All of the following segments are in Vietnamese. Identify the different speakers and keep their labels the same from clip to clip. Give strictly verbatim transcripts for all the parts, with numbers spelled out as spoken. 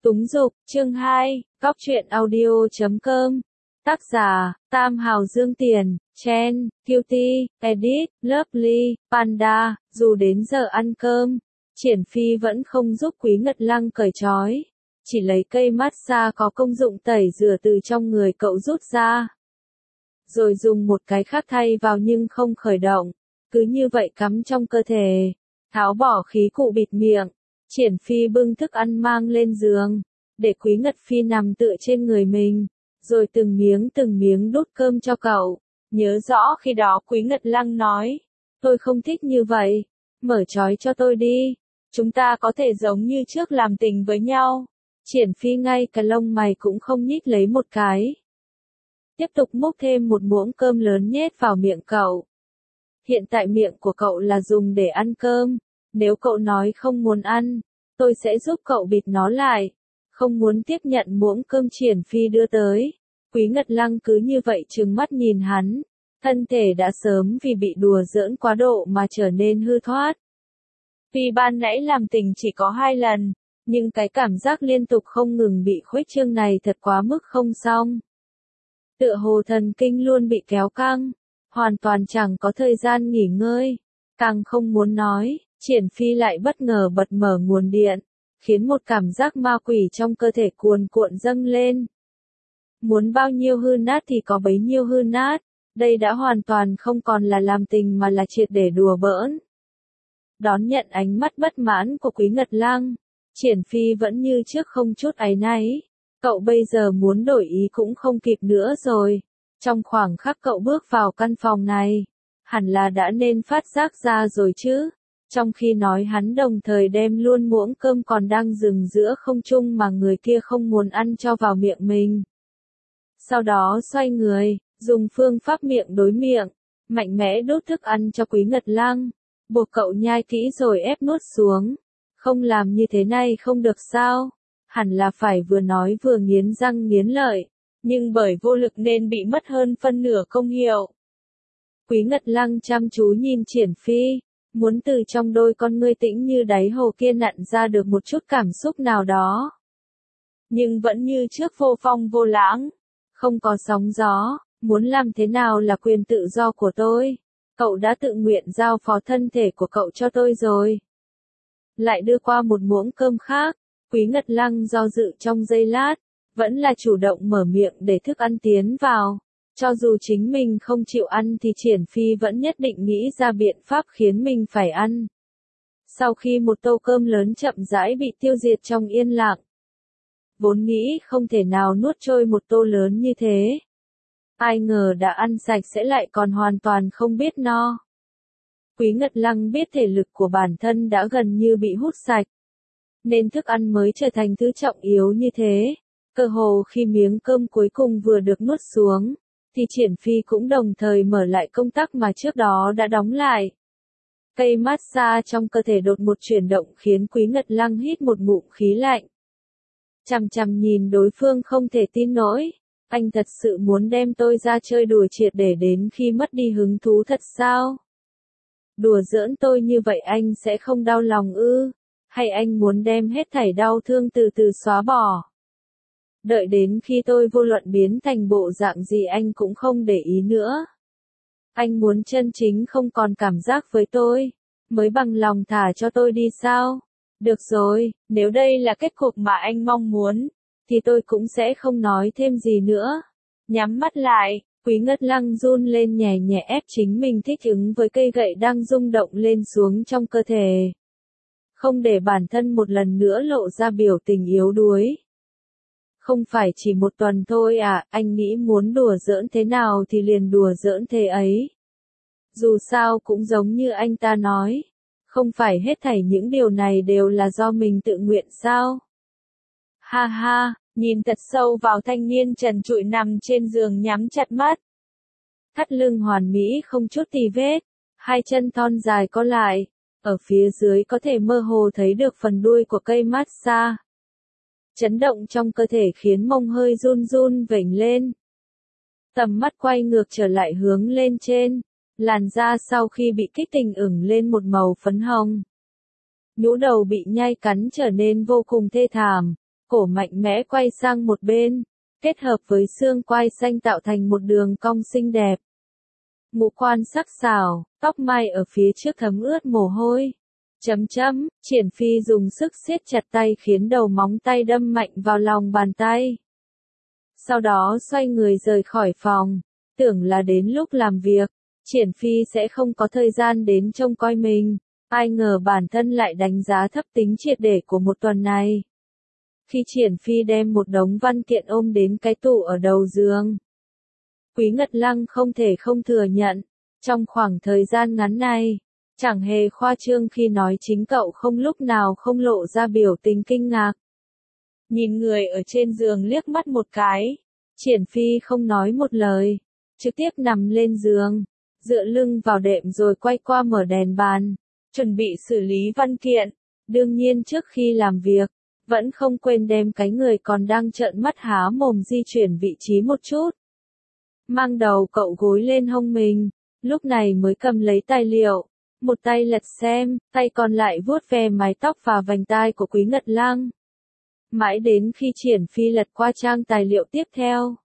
Speaker 1: Túng dục, chương hai, Góc truyện audio.com. Tác giả, Tam Hào Dương Tiền, Chen, Cutie, Edit, Lovely, Panda. Dù đến giờ ăn cơm, Triển Phi vẫn không giúp Quý Ngật Lăng cởi trói. Chỉ lấy cây massage có công dụng tẩy rửa từ trong người cậu rút ra. Rồi dùng một cái khác thay vào nhưng không khởi động. Cứ như vậy cắm trong cơ thể. Tháo bỏ khí cụ bịt miệng. Triển Phi bưng thức ăn mang lên giường, để Quý Ngật Phi nằm tựa trên người mình, rồi từng miếng từng miếng đút cơm cho cậu. Nhớ rõ khi đó Quý Ngật Lăng nói, tôi không thích như vậy, mở trói cho tôi đi, chúng ta có thể giống như trước làm tình với nhau. Triển Phi ngay cả lông mày cũng không nhích lấy một cái. Tiếp tục múc thêm một muỗng cơm lớn nhét vào miệng cậu. Hiện tại miệng của cậu là dùng để ăn cơm. Nếu cậu nói không muốn ăn, tôi sẽ giúp cậu bịt nó lại. Không muốn tiếp nhận muỗng cơm Triển Phi đưa tới. Quý Ngật Lăng cứ như vậy trừng mắt nhìn hắn. Thân thể đã sớm vì bị đùa giỡn quá độ mà trở nên hư thoát. Vì ban nãy làm tình chỉ có hai lần, nhưng cái cảm giác liên tục không ngừng bị khuếch trương này thật quá mức không xong. Tựa hồ thần kinh luôn bị kéo căng, hoàn toàn chẳng có thời gian nghỉ ngơi. Càng không muốn nói. Triển Phi lại bất ngờ bật mở nguồn điện, khiến một cảm giác ma quỷ trong cơ thể cuồn cuộn dâng lên. Muốn bao nhiêu hư nát thì có bấy nhiêu hư nát, đây đã hoàn toàn không còn là làm tình mà là triệt để đùa bỡn. Đón nhận ánh mắt bất mãn của Quý Ngật Lăng, Triển Phi vẫn như trước không chút áy náy. Cậu bây giờ muốn đổi ý cũng không kịp nữa rồi. Trong khoảng khắc cậu bước vào căn phòng này, hẳn là đã nên phát giác ra rồi chứ. Trong khi nói hắn đồng thời đem luôn muỗng cơm còn đang dừng giữa không trung mà người kia không muốn ăn cho vào miệng mình. Sau đó xoay người, dùng phương pháp miệng đối miệng, mạnh mẽ đút thức ăn cho Quý Ngật Lăng, buộc cậu nhai kỹ rồi ép nuốt xuống. Không làm như thế này không được sao? Hẳn là phải vừa nói vừa nghiến răng nghiến lợi, nhưng bởi vô lực nên bị mất hơn phân nửa công hiệu. Quý Ngật Lăng chăm chú nhìn Triển Phi. Muốn từ trong đôi con ngươi tĩnh như đáy hồ kia nặn ra được một chút cảm xúc nào đó. Nhưng vẫn như trước vô phong vô lãng, không có sóng gió, muốn làm thế nào là quyền tự do của tôi. Cậu đã tự nguyện giao phó thân thể của cậu cho tôi rồi. Lại đưa qua một muỗng cơm khác, Quý Ngật Lăng do dự trong giây lát, vẫn là chủ động mở miệng để thức ăn tiến vào. Cho dù chính mình không chịu ăn thì Triển Phi vẫn nhất định nghĩ ra biện pháp khiến mình phải ăn. Sau khi một tô cơm lớn chậm rãi bị tiêu diệt trong yên lặng, vốn nghĩ không thể nào nuốt trôi một tô lớn như thế. Ai ngờ đã ăn sạch sẽ lại còn hoàn toàn không biết no. Quý Ngật Lăng biết thể lực của bản thân đã gần như bị hút sạch, nên thức ăn mới trở thành thứ trọng yếu như thế. Cơ hồ khi miếng cơm cuối cùng vừa được nuốt xuống, thì Triển Phi cũng đồng thời mở lại công tắc mà trước đó đã đóng lại. Cây massage trong cơ thể đột một chuyển động khiến Quý Ngật Lăng hít một ngụm khí lạnh. Chằm chằm nhìn đối phương không thể tin nổi, anh thật sự muốn đem tôi ra chơi đùa triệt để đến khi mất đi hứng thú thật sao? Đùa giỡn tôi như vậy anh sẽ không đau lòng ư? Hay anh muốn đem hết thảy đau thương từ từ xóa bỏ? Đợi đến khi tôi vô luận biến thành bộ dạng gì anh cũng không để ý nữa. Anh muốn chân chính không còn cảm giác với tôi, mới bằng lòng thả cho tôi đi sao? Được rồi, nếu đây là kết cục mà anh mong muốn, thì tôi cũng sẽ không nói thêm gì nữa. Nhắm mắt lại, Quý Ngật Lăng run lên nhẹ nhẹ ép chính mình thích ứng với cây gậy đang rung động lên xuống trong cơ thể. Không để bản thân một lần nữa lộ ra biểu tình yếu đuối. Không phải chỉ một tuần thôi à, anh nghĩ muốn đùa giỡn thế nào thì liền đùa giỡn thế ấy. Dù sao cũng giống như anh ta nói, không phải hết thảy những điều này đều là do mình tự nguyện sao? Ha ha, nhìn thật sâu vào thanh niên trần trụi nằm trên giường nhắm chặt mắt. Thắt lưng hoàn mỹ không chút tì vết, hai chân thon dài co lại, ở phía dưới có thể mơ hồ thấy được phần đuôi của cây massage. Chấn động trong cơ thể khiến mông hơi run run vểnh lên. Tầm mắt quay ngược trở lại hướng lên trên, làn da sau khi bị kích tình ửng lên một màu phấn hồng. Nhũ đầu bị nhai cắn trở nên vô cùng thê thảm, cổ mạnh mẽ quay sang một bên, kết hợp với xương quai xanh tạo thành một đường cong xinh đẹp. Ngũ quan sắc sảo, tóc mai ở phía trước thấm ướt mồ hôi. Chấm chấm, Triển Phi dùng sức siết chặt tay khiến đầu móng tay đâm mạnh vào lòng bàn tay. Sau đó xoay người rời khỏi phòng, tưởng là đến lúc làm việc, Triển Phi sẽ không có thời gian đến trông coi mình, ai ngờ bản thân lại đánh giá thấp tính triệt để của một tuần này. Khi Triển Phi đem một đống văn kiện ôm đến cái tủ ở đầu giường, Quý Ngật Lăng không thể không thừa nhận, trong khoảng thời gian ngắn này, chẳng hề khoa trương khi nói chính cậu không lúc nào không lộ ra biểu tình kinh ngạc. Nhìn người ở trên giường liếc mắt một cái, Triển Phi không nói một lời, trực tiếp nằm lên giường, dựa lưng vào đệm rồi quay qua mở đèn bàn, chuẩn bị xử lý văn kiện. Đương nhiên trước khi làm việc, vẫn không quên đem cái người còn đang trợn mắt há mồm di chuyển vị trí một chút. Mang đầu cậu gối lên hông mình, lúc này mới cầm lấy tài liệu, một tay lật xem, tay còn lại vuốt ve mái tóc và vành tai của Quý Ngật Lăng. Mãi đến khi Triển Phi lật qua trang tài liệu tiếp theo,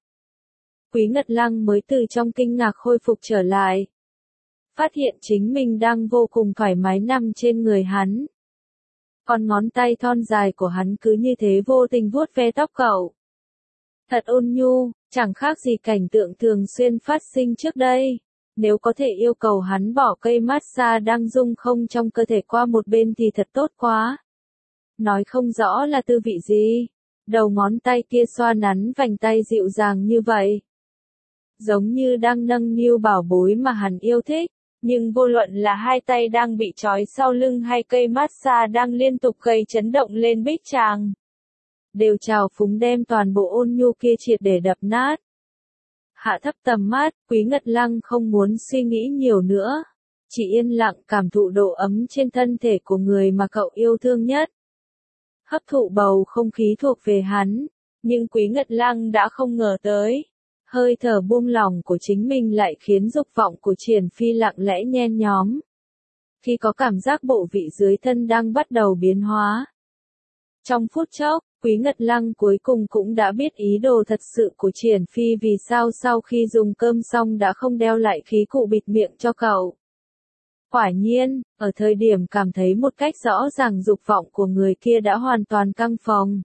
Speaker 1: Quý Ngật Lăng mới từ trong kinh ngạc khôi phục trở lại. Phát hiện chính mình đang vô cùng thoải mái nằm trên người hắn. Còn ngón tay thon dài của hắn cứ như thế vô tình vuốt ve tóc cậu. Thật ôn nhu, chẳng khác gì cảnh tượng thường xuyên phát sinh trước đây. Nếu có thể yêu cầu hắn bỏ cây massage đang rung không trong cơ thể qua một bên thì thật tốt quá. Nói không rõ là tư vị gì. Đầu ngón tay kia xoa nắn vành tay dịu dàng như vậy. Giống như đang nâng niu bảo bối mà hắn yêu thích. Nhưng vô luận là hai tay đang bị trói sau lưng hay cây massage đang liên tục gây chấn động lên bích tràng, đều trào phúng đem toàn bộ ôn nhu kia triệt để đập nát. Hạ thấp tầm mắt, Quý Ngật Lăng không muốn suy nghĩ nhiều nữa, chỉ yên lặng cảm thụ độ ấm trên thân thể của người mà cậu yêu thương nhất. Hấp thụ bầu không khí thuộc về hắn, nhưng Quý Ngật Lăng đã không ngờ tới. Hơi thở buông lỏng của chính mình lại khiến dục vọng của Triển Phi lặng lẽ nhen nhóm. Khi có cảm giác bộ vị dưới thân đang bắt đầu biến hóa. Trong phút chốc, Quý Ngật Lăng cuối cùng cũng đã biết ý đồ thật sự của Triển Phi vì sao sau khi dùng cơm xong đã không đeo lại khí cụ bịt miệng cho cậu. Quả nhiên, ở thời điểm cảm thấy một cách rõ ràng dục vọng của người kia đã hoàn toàn căng phồng.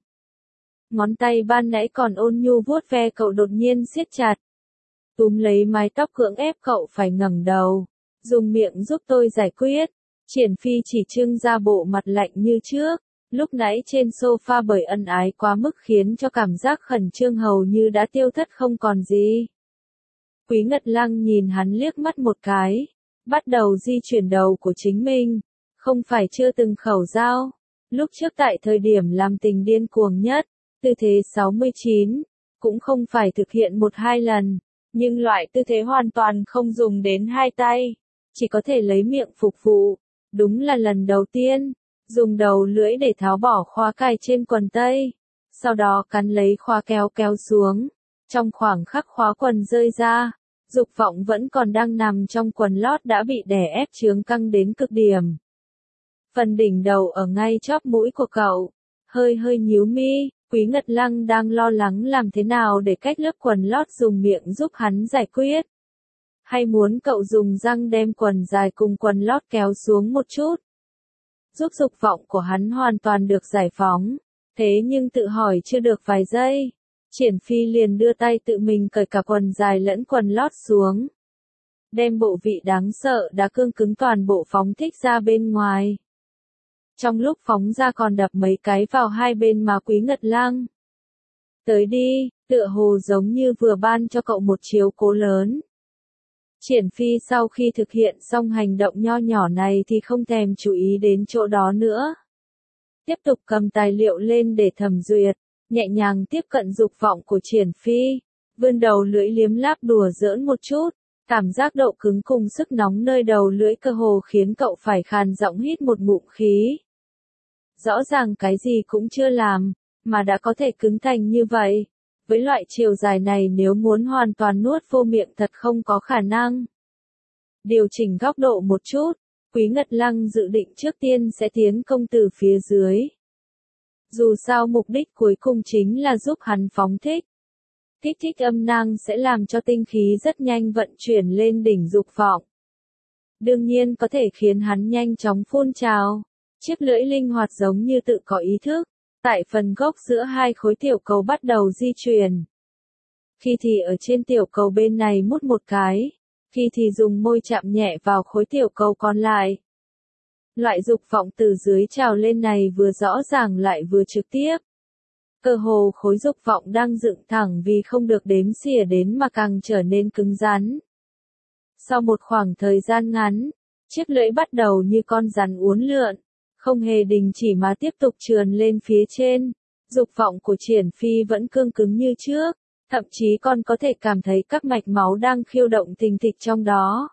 Speaker 1: Ngón tay ban nãy còn ôn nhu vuốt ve cậu đột nhiên siết chặt. Túm lấy mái tóc cưỡng ép cậu phải ngẩng đầu. Dùng miệng giúp tôi giải quyết. Triển Phi chỉ trưng ra bộ mặt lạnh như trước. Lúc nãy trên sofa bởi ân ái quá mức khiến cho cảm giác khẩn trương hầu như đã tiêu thất không còn gì. Quý Ngật Lăng nhìn hắn liếc mắt một cái. Bắt đầu di chuyển đầu của chính mình. Không phải chưa từng khẩu giao. Lúc trước tại thời điểm làm tình điên cuồng nhất. Tư thế sáu mươi chín, cũng không phải thực hiện một hai lần, nhưng loại tư thế hoàn toàn không dùng đến hai tay, chỉ có thể lấy miệng phục vụ. Đúng là lần đầu tiên, dùng đầu lưỡi để tháo bỏ khóa cài trên quần tây, sau đó cắn lấy khóa kéo kéo xuống. Trong khoảng khắc khóa quần rơi ra, dục vọng vẫn còn đang nằm trong quần lót đã bị đè ép chướng căng đến cực điểm. Phần đỉnh đầu ở ngay chóp mũi của cậu, hơi hơi nhíu mi. Quý Ngật Lăng đang lo lắng làm thế nào để cách lớp quần lót dùng miệng giúp hắn giải quyết. Hay muốn cậu dùng răng đem quần dài cùng quần lót kéo xuống một chút. Giúp dục vọng của hắn hoàn toàn được giải phóng. Thế nhưng tự hỏi chưa được vài giây. Triển Phi liền đưa tay tự mình cởi cả quần dài lẫn quần lót xuống. Đem bộ vị đáng sợ đã cương cứng toàn bộ phóng thích ra bên ngoài. Trong lúc phóng ra còn đập mấy cái vào hai bên má Quý Ngật Lăng. Tới đi, tựa hồ giống như vừa ban cho cậu một chiếu cố lớn. Triển Phi sau khi thực hiện xong hành động nho nhỏ này thì không thèm chú ý đến chỗ đó nữa. Tiếp tục cầm tài liệu lên để thẩm duyệt, nhẹ nhàng tiếp cận dục vọng của Triển Phi, vươn đầu lưỡi liếm láp đùa giỡn một chút. Cảm giác độ cứng cùng sức nóng nơi đầu lưỡi cơ hồ khiến cậu phải khàn giọng hít một ngụm khí. Rõ ràng cái gì cũng chưa làm, mà đã có thể cứng thành như vậy. Với loại chiều dài này nếu muốn hoàn toàn nuốt vô miệng thật không có khả năng. Điều chỉnh góc độ một chút, Quý Ngật Lăng dự định trước tiên sẽ tiến công từ phía dưới. Dù sao mục đích cuối cùng chính là giúp hắn phóng thích. Kích thích âm năng sẽ làm cho tinh khí rất nhanh vận chuyển lên đỉnh dục vọng. Đương nhiên có thể khiến hắn nhanh chóng phun trào. Chiếc lưỡi linh hoạt giống như tự có ý thức. Tại phần gốc giữa hai khối tiểu cầu bắt đầu di chuyển. Khi thì ở trên tiểu cầu bên này mút một cái. Khi thì dùng môi chạm nhẹ vào khối tiểu cầu còn lại. Loại dục vọng từ dưới trào lên này vừa rõ ràng lại vừa trực tiếp. Cơ hồ khối dục vọng đang dựng thẳng vì không được đếm xỉa đến mà càng trở nên cứng rắn. Sau một khoảng thời gian ngắn, chiếc lưỡi bắt đầu như con rắn uốn lượn, không hề đình chỉ mà tiếp tục trườn lên phía trên. Dục vọng của Triển Phi vẫn cương cứng như trước, thậm chí còn có thể cảm thấy các mạch máu đang khiêu động thình thịch trong đó.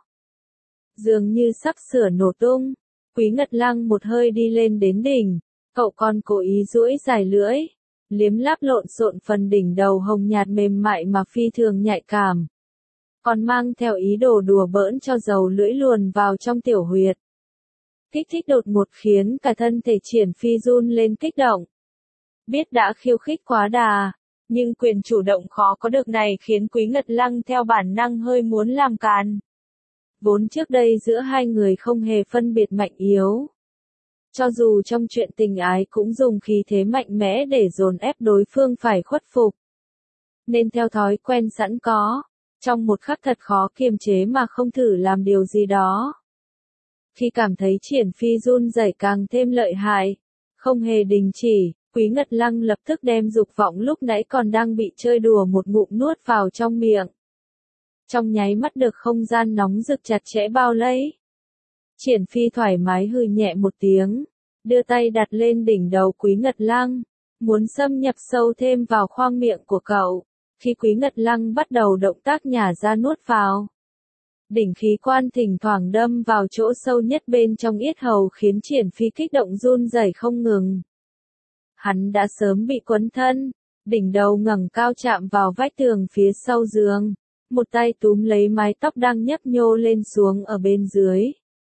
Speaker 1: Dường như sắp sửa nổ tung, Quý Ngật Lăng một hơi đi lên đến đỉnh, cậu còn cố ý duỗi dài lưỡi, liếm láp lộn xộn phần đỉnh đầu hồng nhạt mềm mại mà phi thường nhạy cảm. Còn mang theo ý đồ đùa bỡn cho dầu lưỡi luồn vào trong tiểu huyệt. Kích thích đột ngột khiến cả thân thể Triển Phi run lên kích động. Biết đã khiêu khích quá đà, nhưng quyền chủ động khó có được này khiến Quý Ngật Lăng theo bản năng hơi muốn làm càn. Vốn trước đây giữa hai người không hề phân biệt mạnh yếu. Cho dù trong chuyện tình ái cũng dùng khí thế mạnh mẽ để dồn ép đối phương phải khuất phục. Nên theo thói quen sẵn có, trong một khắc thật khó kiềm chế mà không thử làm điều gì đó. Khi cảm thấy Triển Phi run rẩy càng thêm lợi hại, không hề đình chỉ, Quý Ngật Lăng lập tức đem dục vọng lúc nãy còn đang bị chơi đùa một ngụm nuốt vào trong miệng. Trong nháy mắt được không gian nóng rực chặt chẽ bao lấy. Triển Phi thoải mái hừ nhẹ một tiếng, đưa tay đặt lên đỉnh đầu Quý Ngật Lăng, muốn xâm nhập sâu thêm vào khoang miệng của cậu. Khi Quý Ngật Lăng bắt đầu động tác nhả ra nuốt vào, đỉnh khí quan thỉnh thoảng đâm vào chỗ sâu nhất bên trong yết hầu khiến Triển Phi kích động run rẩy không ngừng. Hắn đã sớm bị quấn thân, đỉnh đầu ngẩng cao chạm vào vách tường phía sau giường, một tay túm lấy mái tóc đang nhấp nhô lên xuống ở bên dưới.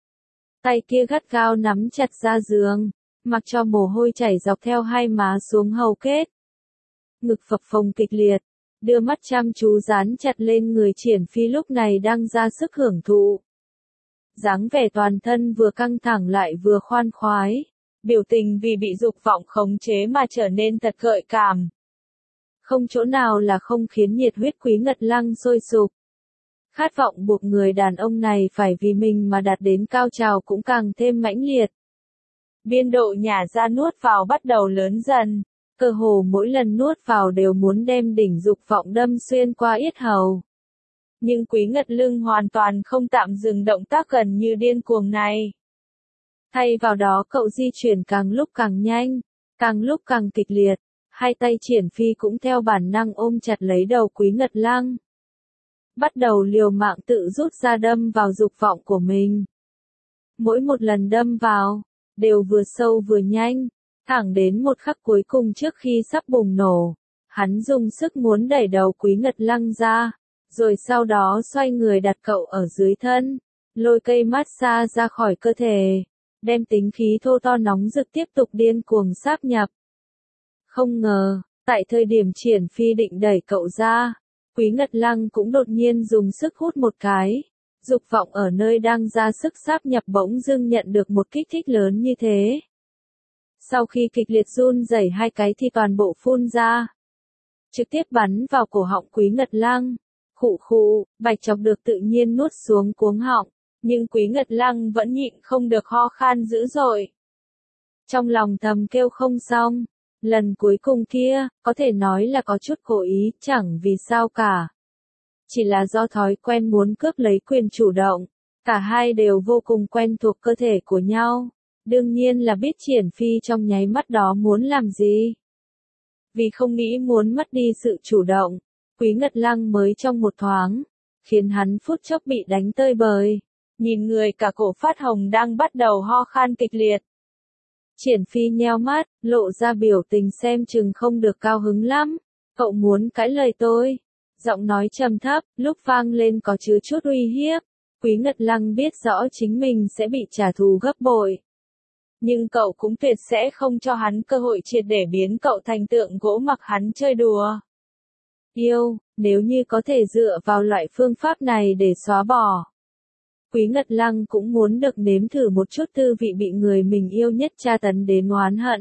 Speaker 1: Tay kia gắt gao nắm chặt ra giường, mặc cho mồ hôi chảy dọc theo hai má xuống hầu kết. Ngực phập phồng kịch liệt, đưa mắt chăm chú dán chặt lên người Triển Phi lúc này đang ra sức hưởng thụ. Dáng vẻ toàn thân vừa căng thẳng lại vừa khoan khoái, biểu tình vì bị dục vọng khống chế mà trở nên thật gợi cảm. Không chỗ nào là không khiến nhiệt huyết Quý Ngật Lăng sôi sục. Khát vọng buộc người đàn ông này phải vì mình mà đạt đến cao trào cũng càng thêm mãnh liệt. Biên độ nhả ra nuốt vào bắt đầu lớn dần, cơ hồ mỗi lần nuốt vào đều muốn đem đỉnh dục vọng đâm xuyên qua yết hầu. Nhưng Quý Ngật Lưng hoàn toàn không tạm dừng động tác gần như điên cuồng này. Thay vào đó cậu di chuyển càng lúc càng nhanh, càng lúc càng kịch liệt, hai tay Triển Phi cũng theo bản năng ôm chặt lấy đầu Quý Ngật Lăng. Bắt đầu liều mạng tự rút ra đâm vào dục vọng của mình. Mỗi một lần đâm vào, đều vừa sâu vừa nhanh, thẳng đến một khắc cuối cùng trước khi sắp bùng nổ. Hắn dùng sức muốn đẩy đầu Quý Ngật Lăng ra, rồi sau đó xoay người đặt cậu ở dưới thân, lôi cây massage ra khỏi cơ thể, đem tính khí thô to nóng rực tiếp tục điên cuồng sáp nhập. Không ngờ, tại thời điểm Triển Phi định đẩy cậu ra, Quý Ngật Lăng cũng đột nhiên dùng sức hút một cái. Dục vọng ở nơi đang ra sức sáp nhập bỗng dưng nhận được một kích thích lớn như thế. Sau khi kịch liệt run rẩy hai cái thì toàn bộ phun ra. Trực tiếp bắn vào cổ họng Quý Ngật Lăng. Khụ khụ, bạch chọc được tự nhiên nuốt xuống cuống họng. Nhưng Quý Ngật Lăng vẫn nhịn không được ho khan dữ dội. Trong lòng thầm kêu không xong. Lần cuối cùng kia, có thể nói là có chút cố ý, chẳng vì sao cả. Chỉ là do thói quen muốn cướp lấy quyền chủ động. Cả hai đều vô cùng quen thuộc cơ thể của nhau. Đương nhiên là biết Triển Phi trong nháy mắt đó muốn làm gì. Vì không nghĩ muốn mất đi sự chủ động, Quý Ngật Lăng mới trong một thoáng, khiến hắn phút chốc bị đánh tơi bời. Nhìn người cả cổ phát hồng đang bắt đầu ho khan kịch liệt. Triển Phi nheo mắt, lộ ra biểu tình xem chừng không được cao hứng lắm. Cậu muốn cãi lời tôi. Giọng nói trầm thấp, lúc vang lên có chứa chút uy hiếp. Quý Ngật Lăng biết rõ chính mình sẽ bị trả thù gấp bội. nhưng cậu cũng tuyệt sẽ không cho hắn cơ hội triệt để biến cậu thành tượng gỗ mặc hắn chơi đùa. Yêu, nếu như có thể dựa vào loại phương pháp này để xóa bỏ. Quý Ngật Lăng cũng muốn được nếm thử một chút tư vị bị người mình yêu nhất tra tấn đến oán hận.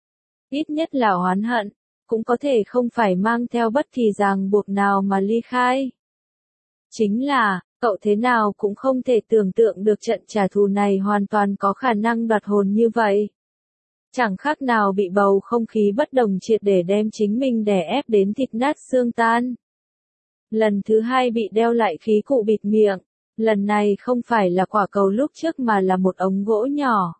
Speaker 1: Ít nhất là oán hận, cũng có thể không phải mang theo bất kỳ ràng buộc nào mà ly khai. Chính là, cậu thế nào cũng không thể tưởng tượng được trận trả thù này hoàn toàn có khả năng đoạt hồn như vậy. Chẳng khác nào bị bầu không khí bất đồng triệt để đem chính mình đè ép đến thịt nát xương tan. Lần thứ hai bị đeo lại khí cụ bịt miệng, lần này không phải là quả cầu lúc trước mà là một ống gỗ nhỏ.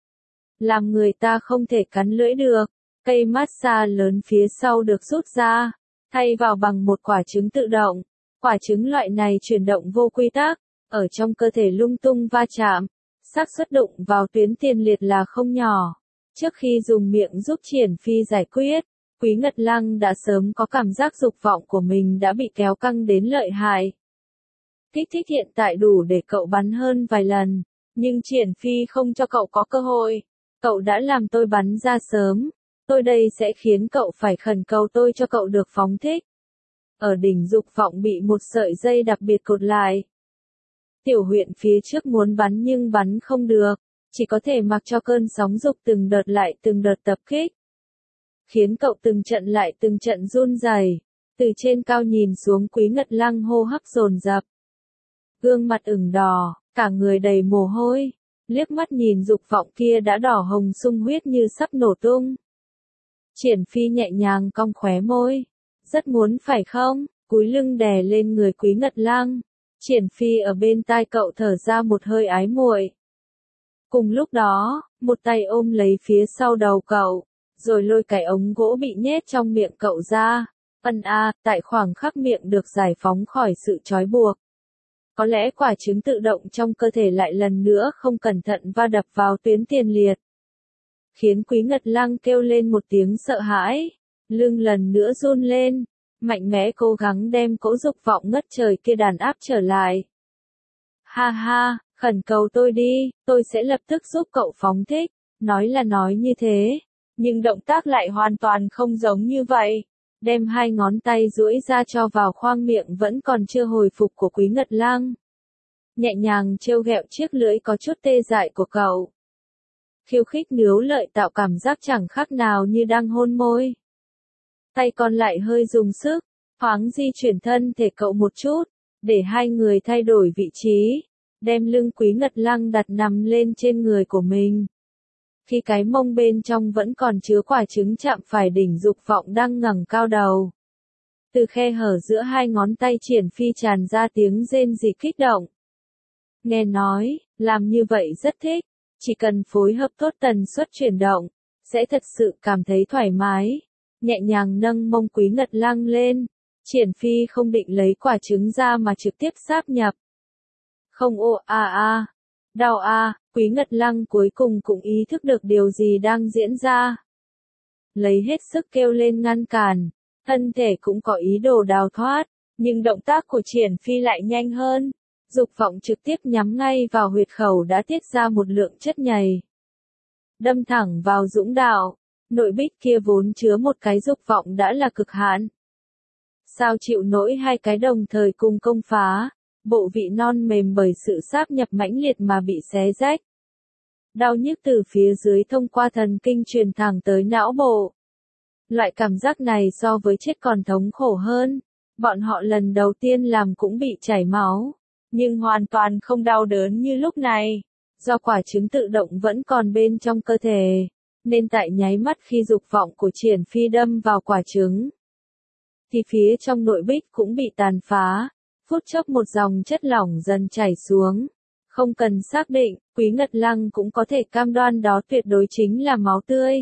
Speaker 1: Làm người ta không thể cắn lưỡi được, cây massage lớn phía sau được rút ra, thay vào bằng một quả trứng tự động. Quả trứng loại này chuyển động vô quy tắc, ở trong cơ thể lung tung va chạm, xác suất đụng vào tuyến tiền liệt là không nhỏ. Trước khi dùng miệng giúp Triển Phi giải quyết, Quý Ngật Lăng đã sớm có cảm giác dục vọng của mình đã bị kéo căng đến lợi hại. Kích thích hiện tại đủ để cậu bắn hơn vài lần, nhưng Triển Phi không cho cậu có cơ hội. Cậu đã làm tôi bắn ra sớm, tôi đây sẽ khiến cậu phải khẩn cầu tôi cho cậu được phóng thích. Ở đỉnh dục vọng bị một sợi dây đặc biệt cột lại. Tiểu huyện phía trước muốn bắn nhưng bắn không được, chỉ có thể mặc cho cơn sóng dục từng đợt lại từng đợt tập kích. Khiến cậu từng trận lại từng trận run rẩy, từ trên cao nhìn xuống Quý Ngật Lăng hô hấp dồn dập. Gương mặt ửng đỏ, cả người đầy mồ hôi, liếc mắt nhìn dục vọng kia đã đỏ hồng sung huyết như sắp nổ tung. Triển Phi nhẹ nhàng cong khóe môi. Rất muốn phải không? Cúi lưng đè lên người Quý Ngật Lăng. Triển Phi ở bên tai cậu thở ra một hơi ái muội. Cùng lúc đó, một tay ôm lấy phía sau đầu cậu, rồi lôi cái ống gỗ bị nhét trong miệng cậu ra. Ân a, tại khoảng khắc miệng được giải phóng khỏi sự trói buộc. Có lẽ quả trứng tự động trong cơ thể lại lần nữa không cẩn thận va đập vào tuyến tiền liệt. Khiến Quý Ngật Lăng kêu lên một tiếng sợ hãi. Lưng lần nữa run lên, mạnh mẽ cố gắng đem cỗ dục vọng ngất trời kia đàn áp trở lại. Ha ha, khẩn cầu tôi đi, tôi sẽ lập tức giúp cậu phóng thích. Nói là nói như thế, nhưng động tác lại hoàn toàn không giống như vậy. Đem hai ngón tay duỗi ra cho vào khoang miệng vẫn còn chưa hồi phục của Quý Ngật Lăng. Nhẹ nhàng trêu ghẹo chiếc lưỡi có chút tê dại của cậu. Khiêu khích níu lợi tạo cảm giác chẳng khác nào như đang hôn môi. Tay còn lại hơi dùng sức, thoáng di chuyển thân thể cậu một chút, để hai người thay đổi vị trí, đem lưng Quý Ngật Lăng đặt nằm lên trên người của mình. Khi cái mông bên trong vẫn còn chứa quả trứng chạm phải đỉnh dục vọng đang ngẩng cao đầu. Từ khe hở giữa hai ngón tay Triển Phi tràn ra tiếng rên rỉ kích động. Nghe nói, làm như vậy rất thích, chỉ cần phối hợp tốt tần suất chuyển động, sẽ thật sự cảm thấy thoải mái. Nhẹ nhàng nâng mông Quý Ngật Lăng lên, Triển Phi không định lấy quả trứng ra mà trực tiếp sáp nhập. Không ô a a, đau a, Quý Ngật Lăng cuối cùng cũng ý thức được điều gì đang diễn ra. Lấy hết sức kêu lên ngăn cản, thân thể cũng có ý đồ đào thoát, nhưng động tác của Triển Phi lại nhanh hơn. Dục vọng trực tiếp nhắm ngay vào huyệt khẩu đã tiết ra một lượng chất nhầy. Đâm thẳng vào dũng đạo. Nội bích kia vốn chứa một cái dục vọng đã là cực hạn. Sao chịu nổi hai cái đồng thời cùng công phá, bộ vị non mềm bởi sự sáp nhập mãnh liệt mà bị xé rách. Đau nhức từ phía dưới thông qua thần kinh truyền thẳng tới não bộ. Loại cảm giác này so với chết còn thống khổ hơn. Bọn họ lần đầu tiên làm cũng bị chảy máu, nhưng hoàn toàn không đau đớn như lúc này. Do quả trứng tự động vẫn còn bên trong cơ thể. Nên tại nháy mắt khi dục vọng của Triển Phi đâm vào quả trứng, thì phía trong nội bích cũng bị tàn phá, phút chốc một dòng chất lỏng dần chảy xuống. Không cần xác định, Quý Ngật Lăng cũng có thể cam đoan đó tuyệt đối chính là máu tươi.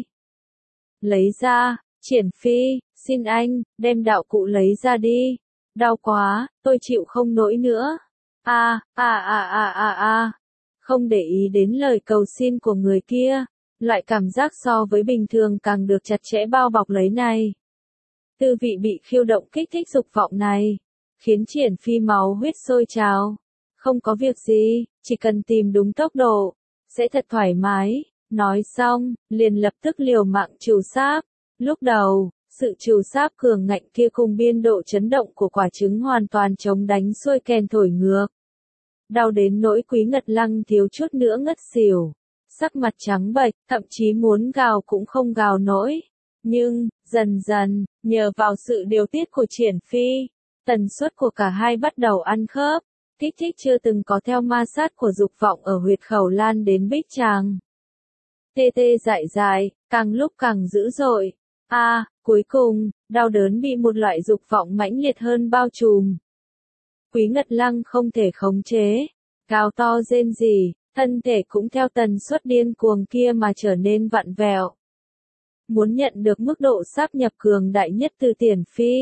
Speaker 1: Lấy ra, Triển Phi, xin anh, đem đạo cụ lấy ra đi. Đau quá, tôi chịu không nổi nữa. A, a a a a a. Không để ý đến lời cầu xin của người kia. Loại cảm giác so với bình thường càng được chặt chẽ bao bọc lấy này. Tư vị bị khiêu động kích thích dục vọng này, khiến Triển Phi máu huyết sôi trào. Không có việc gì, chỉ cần tìm đúng tốc độ, sẽ thật thoải mái. Nói xong, liền lập tức liều mạng trù sáp. Lúc đầu, sự trù sáp cường ngạnh kia cùng biên độ chấn động của quả trứng hoàn toàn chống đánh xuôi kèn thổi ngược. Đau đến nỗi Quý Ngật Lăng thiếu chút nữa ngất xỉu. Sắc mặt trắng bệch, thậm chí muốn gào cũng không gào nổi. Nhưng, dần dần, nhờ vào sự điều tiết của Triển Phi, tần suất của cả hai bắt đầu ăn khớp. Kích thích chưa từng có theo ma sát của dục vọng ở huyệt khẩu lan đến bích tràng. Tê tê dại dại, càng lúc càng dữ dội. A, à, cuối cùng, đau đớn bị một loại dục vọng mãnh liệt hơn bao trùm. Quý Ngật Lăng không thể khống chế, gào to rên rỉ, thân thể cũng theo tần suất điên cuồng kia mà trở nên vặn vẹo. Muốn nhận được mức độ sáp nhập cường đại nhất từ Triển Phi.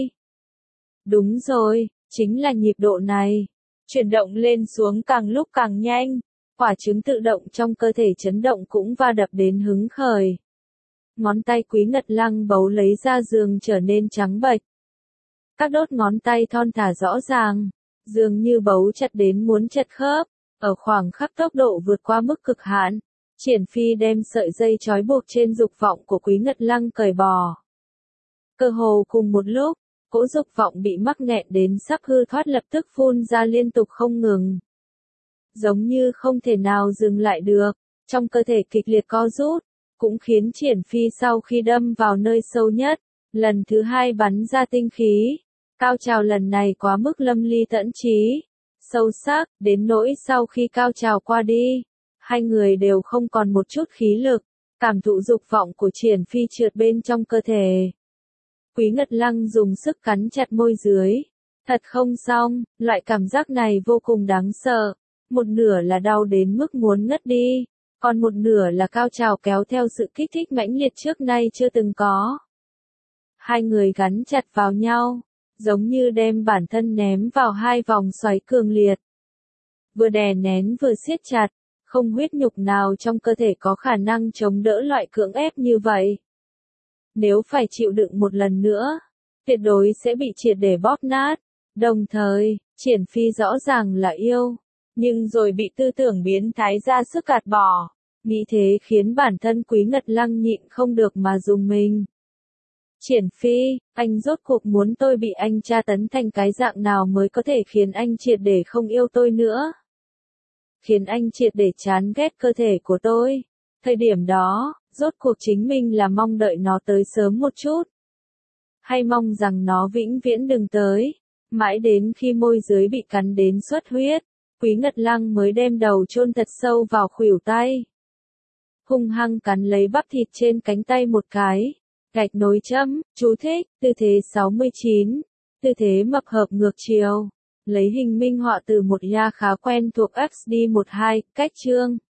Speaker 1: Đúng rồi, chính là nhịp độ này. Chuyển động lên xuống càng lúc càng nhanh, quả trứng tự động trong cơ thể chấn động cũng va đập đến hứng khởi. Ngón tay Quý Ngật Lăng bấu lấy ra giường trở nên trắng bệch. Các đốt ngón tay thon thả rõ ràng, dường như bấu chặt đến muốn chật khớp, ở khoảng khắc tốc độ vượt qua mức cực hạn. Triển Phi đem sợi dây trói buộc trên dục vọng của Quý Ngật Lăng cởi bỏ. Cơ hồ cùng một lúc, cỗ dục vọng bị mắc nghẹn đến sắp hư thoát lập tức phun ra liên tục không ngừng. Giống như không thể nào dừng lại được, trong cơ thể kịch liệt co rút, cũng khiến Triển Phi sau khi đâm vào nơi sâu nhất, lần thứ hai bắn ra tinh khí. Cao trào lần này quá mức lâm ly tẫn trí, sâu sắc, đến nỗi sau khi cao trào qua đi, hai người đều không còn một chút khí lực, cảm thụ dục vọng của Triển Phi trượt bên trong cơ thể. Quý Ngật Lăng dùng sức cắn chặt môi dưới. Thật không xong, loại cảm giác này vô cùng đáng sợ. Một nửa là đau đến mức muốn ngất đi, còn một nửa là cao trào kéo theo sự kích thích mãnh liệt trước nay chưa từng có. Hai người gắn chặt vào nhau, giống như đem bản thân ném vào hai vòng xoáy cường liệt. Vừa đè nén vừa siết chặt, không huyết nhục nào trong cơ thể có khả năng chống đỡ loại cưỡng ép như vậy. Nếu phải chịu đựng một lần nữa, tuyệt đối sẽ bị triệt để bóp nát. Đồng thời, Triển Phi rõ ràng là yêu, nhưng rồi bị tư tưởng biến thái ra sức gạt bỏ. Nghĩ thế khiến bản thân Quý Ngật Lăng nhịn không được mà dùng mình. Triển Phi, anh rốt cuộc muốn tôi bị anh tra tấn thành cái dạng nào mới có thể khiến anh triệt để không yêu tôi nữa? Khiến anh triệt để chán ghét cơ thể của tôi. Thời điểm đó, rốt cuộc chính mình là mong đợi nó tới sớm một chút. Hay mong rằng nó vĩnh viễn đừng tới. Mãi đến khi môi dưới bị cắn đến xuất huyết, Quý Ngật Lăng mới đem đầu chôn thật sâu vào khuỷu tay. Hung hăng cắn lấy bắp thịt trên cánh tay một cái. Gạch nối chấm, chú thích, tư thế sáu mươi chín. Tư thế mập hợp ngược chiều. Lấy hình minh họa từ một ya khá quen thuộc X D mười hai, cách chương.